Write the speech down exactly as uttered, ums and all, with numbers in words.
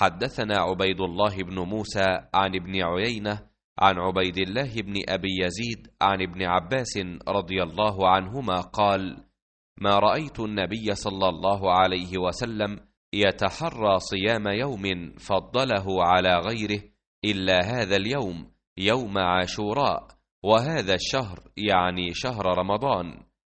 حدثنا عبيد الله بن موسى عن ابن عيينة عن عبيد الله بن أبي يزيد عن ابن عباس رضي الله عنهما قال: ما رأيت النبي صلى الله عليه وسلم يتحرى صيام يوم فضله على غيره إلا هذا اليوم، يوم عاشوراء، وهذا الشهر يعني شهر رمضان.